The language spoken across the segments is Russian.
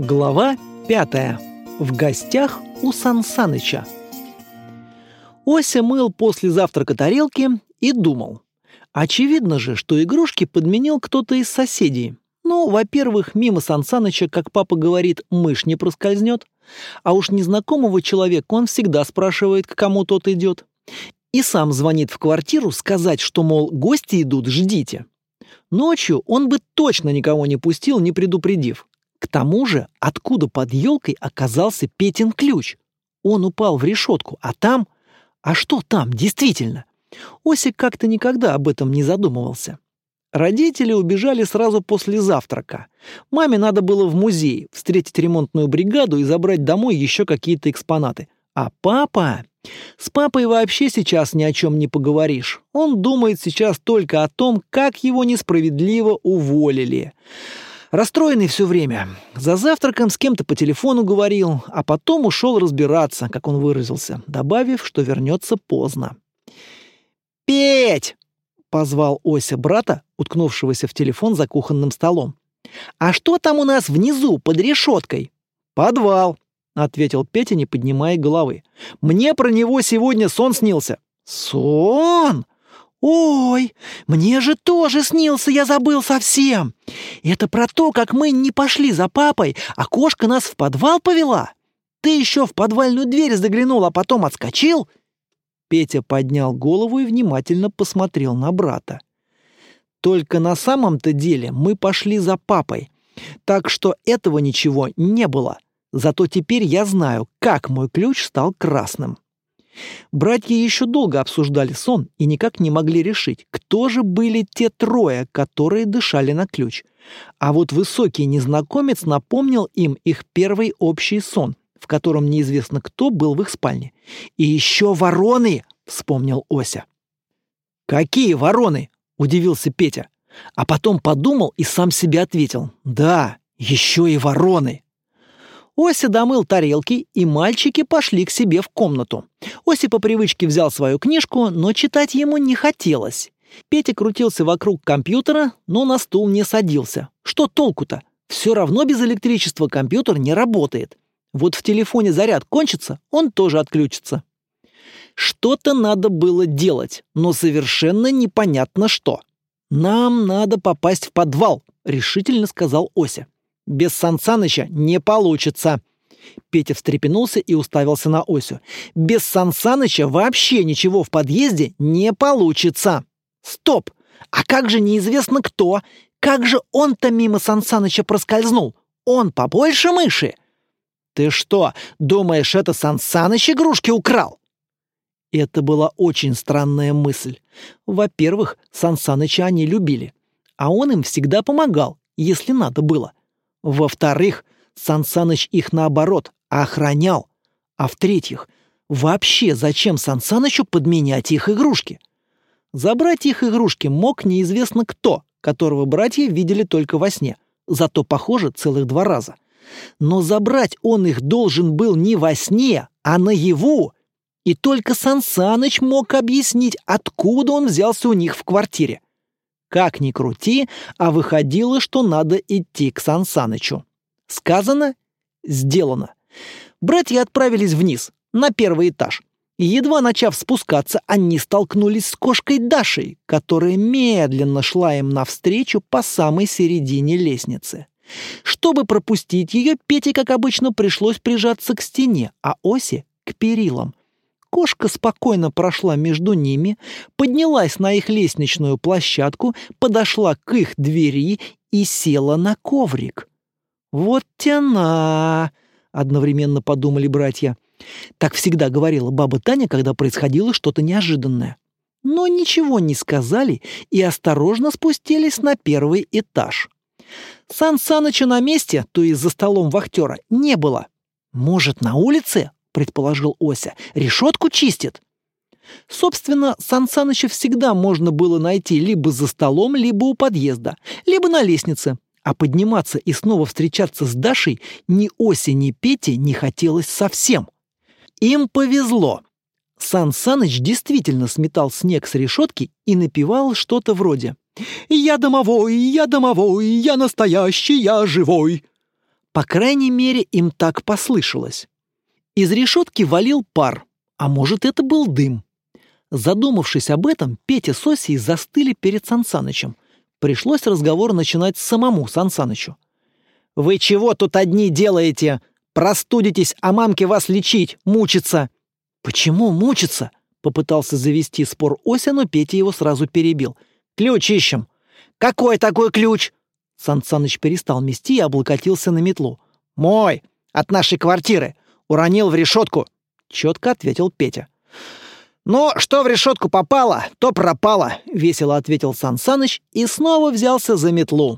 Глава 5. В гостях у Сансаныча. Ося мыл после завтрака тарелки и думал. Очевидно же, что игрушки подменил кто-то из соседей. Ну, во-первых, мимо Сансаныча, как папа говорит, мышь не проскользнет. А уж незнакомого человека он всегда спрашивает, к кому тот идет. И сам звонит в квартиру сказать, что, мол, гости идут, ждите. Ночью он бы точно никого не пустил, не предупредив. К тому же, откуда под елкой оказался Петин ключ? Он упал в решетку, а там... А что там, действительно? Осик как-то никогда об этом не задумывался. Родители убежали сразу после завтрака. Маме надо было в музей встретить ремонтную бригаду и забрать домой еще какие-то экспонаты. А папа... С папой вообще сейчас ни о чем не поговоришь. Он думает сейчас только о том, как его несправедливо уволили. Расстроенный все время. За завтраком с кем-то по телефону говорил, а потом ушел разбираться, как он выразился, добавив, что вернется поздно. «Петь!» — позвал Ося брата, уткнувшегося в телефон за кухонным столом. «А что там у нас внизу, под решеткой?» «Подвал», — ответил Петя, не поднимая головы. «Мне про него сегодня сон снился». «Сон? Ой, мне же тоже снился, я забыл совсем. Это про то, как мы не пошли за папой, а кошка нас в подвал повела. Ты еще в подвальную дверь заглянул, а потом отскочил?» Петя поднял голову и внимательно посмотрел на брата. «Только на самом-то деле мы пошли за папой, так что этого ничего не было. Зато теперь я знаю, как мой ключ стал красным». Братья еще долго обсуждали сон и никак не могли решить, кто же были те трое, которые дышали на ключ. А вот высокий незнакомец напомнил им их первый общий сон, в котором неизвестно кто был в их спальне. «И еще вороны!» — вспомнил Ося. «Какие вороны?» — удивился Петя. А потом подумал и сам себе ответил. «Да, еще и вороны!» Ося домыл тарелки, и мальчики пошли к себе в комнату. Ося по привычке взял свою книжку, но читать ему не хотелось. Петя крутился вокруг компьютера, но на стул не садился. Что толку-то? Все равно без электричества компьютер не работает. Вот в телефоне заряд кончится, он тоже отключится. Что-то надо было делать, но совершенно непонятно что. «Нам надо попасть в подвал», — решительно сказал Ося. «Без Сансаныча не получится». Петя встрепенулся и уставился на Осю. «Без Сансаныча вообще ничего в подъезде не получится». «Стоп! А как же неизвестно кто? Как же он-то мимо Сансаныча проскользнул? Он побольше мыши?» «Ты что, думаешь, это Сансаныч игрушки украл?» Это была очень странная мысль. Во-первых, Сансаныча они любили, а он им всегда помогал, если надо было. Во-вторых, Сансаныч их, наоборот, охранял. А в-третьих, вообще зачем Сансанычу подменять их игрушки? Забрать их игрушки мог неизвестно кто, которого братья видели только во сне, зато, похоже, целых 2 раза. Но забрать он их должен был не во сне, а наяву. И только Сансаныч мог объяснить, откуда он взялся у них в квартире. Как ни крути, а выходило, что надо идти к Сансанычу. Сказано, сделано. Братья отправились вниз, на 1-й этаж. И едва начав спускаться, они столкнулись с кошкой Дашей, которая медленно шла им навстречу по самой середине лестницы. Чтобы пропустить ее, Пете, как обычно, пришлось прижаться к стене, а Осе — к перилам. Кошка спокойно прошла между ними, поднялась на их лестничную площадку, подошла к их двери и села на коврик. «Вот тяна!» — одновременно подумали братья. Так всегда говорила баба Таня, когда происходило что-то неожиданное. Но ничего не сказали и осторожно спустились на 1-й этаж. Сансаныча на месте, то есть за столом вахтера, не было. «Может, на улице?» — предположил Ося. «Решетку чистит». Собственно, Сансаныча всегда можно было найти либо за столом, либо у подъезда, либо на лестнице. А подниматься и снова встречаться с Дашей ни Осе, ни Пете не хотелось совсем. Им повезло. Сансаныч действительно сметал снег с решетки и напевал что-то вроде «Я домовой, я настоящий, я живой». По крайней мере, им так послышалось. Из решетки валил пар, а может, это был дым. Задумавшись об этом, Петя с Осей застыли перед Сансанычем. Пришлось разговор начинать самому Сансанычу. «Вы чего тут одни делаете? Простудитесь, а мамке вас лечить, мучиться!» «Почему мучиться?» — попытался завести спор Ося, но Петя его сразу перебил. «Ключ ищем». «Какой такой ключ?» Сансаныч перестал мести и облокотился на метлу. «Мой! От нашей квартиры! Уронил в решетку!» — четко ответил Петя. «Ну, что в решетку попало, то пропало», — весело ответил Сансаныч и снова взялся за метлу.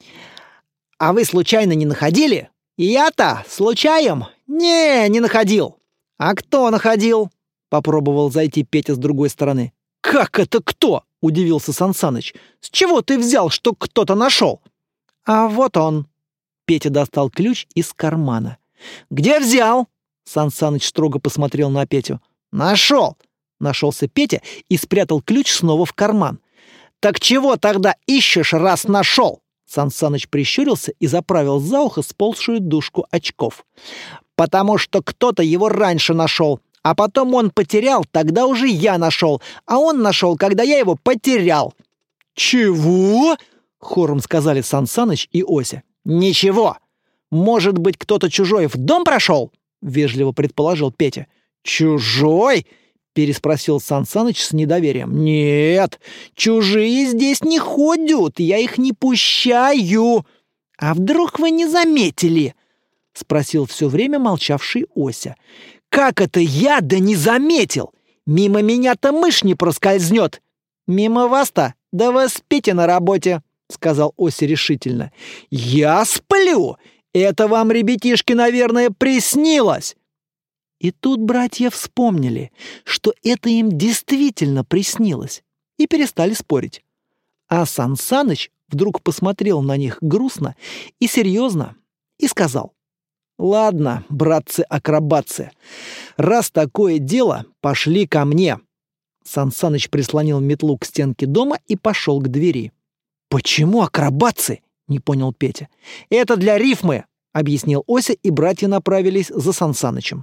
«А вы случайно не находили?» «Я-то случаем? Не находил». «А кто находил?» — попробовал зайти Петя с другой стороны. «Как это кто?» — удивился Сансаныч. «С чего ты взял, что кто-то нашел?» «А вот он». Петя достал ключ из кармана. «Где взял?» — Сансаныч строго посмотрел на Петю. «Нашел!» — нашелся Петя и спрятал ключ снова в карман. «Так чего тогда ищешь, раз нашел?» Сансаныч прищурился и заправил за ухо сползшую дужку очков. «Потому что кто-то его раньше нашел, а потом он потерял, тогда уже я нашел, а он нашел, когда я его потерял». «Чего?» — хором сказали Сансаныч и Ося. «Ничего. Может быть, кто-то чужой в дом прошел?» — вежливо предположил Петя. «Чужой?» — переспросил Сансаныч с недоверием. «Нет, чужие здесь не ходят, я их не пущаю. А вдруг вы не заметили?» — спросил все время молчавший Ося. «Как это я да не заметил? Мимо меня-то мышь не проскользнет». «Мимо вас-то? Да вы спите на работе», — сказал Ося решительно. «Я сплю! Это вам, ребятишки, наверное, приснилось!» И тут братья вспомнили, что это им действительно приснилось, и перестали спорить. А Сансаныч вдруг посмотрел на них грустно и серьезно и сказал: «Ладно, братцы-акробатцы, раз такое дело, пошли ко мне». Сансаныч прислонил метлу к стенке дома и пошел к двери. «Почему акробатцы?» — не понял Петя. «Это для рифмы», — объяснил Ося, и братья направились за Сансанычем.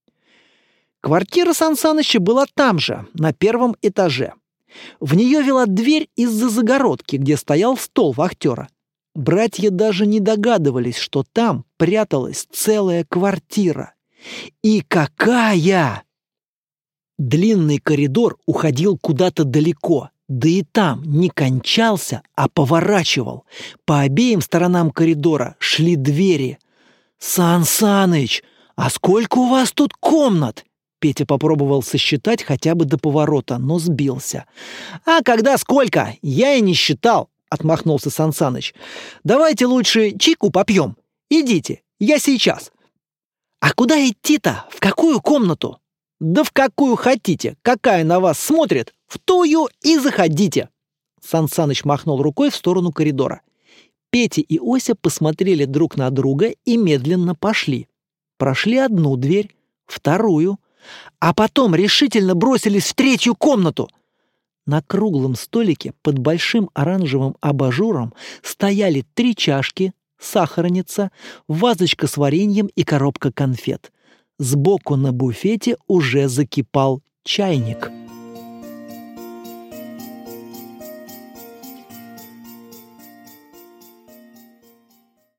Квартира Сансаныча была там же, на первом этаже. В нее вела дверь из-за загородки, где стоял стол вахтера. Братья даже не догадывались, что там пряталась целая квартира. И какая! Длинный коридор уходил куда-то далеко, да и там не кончался, а поворачивал. По обеим сторонам коридора шли двери. «Сансаныч, а сколько у вас тут комнат?» Петя попробовал сосчитать хотя бы до поворота, но сбился. «А когда сколько? Я и не считал», — отмахнулся Сансаныч. «Давайте лучше чайку попьем. Идите, я сейчас». «А куда идти-то? В какую комнату?» «Да в какую хотите. Какая на вас смотрит, в тую и заходите». Сансаныч махнул рукой в сторону коридора. Петя и Ося посмотрели друг на друга и медленно пошли. Прошли одну дверь, вторую, а потом решительно бросились в третью комнату. На круглом столике под большим оранжевым абажуром стояли 3 чашки, сахарница, вазочка с вареньем и коробка конфет. Сбоку на буфете уже закипал чайник.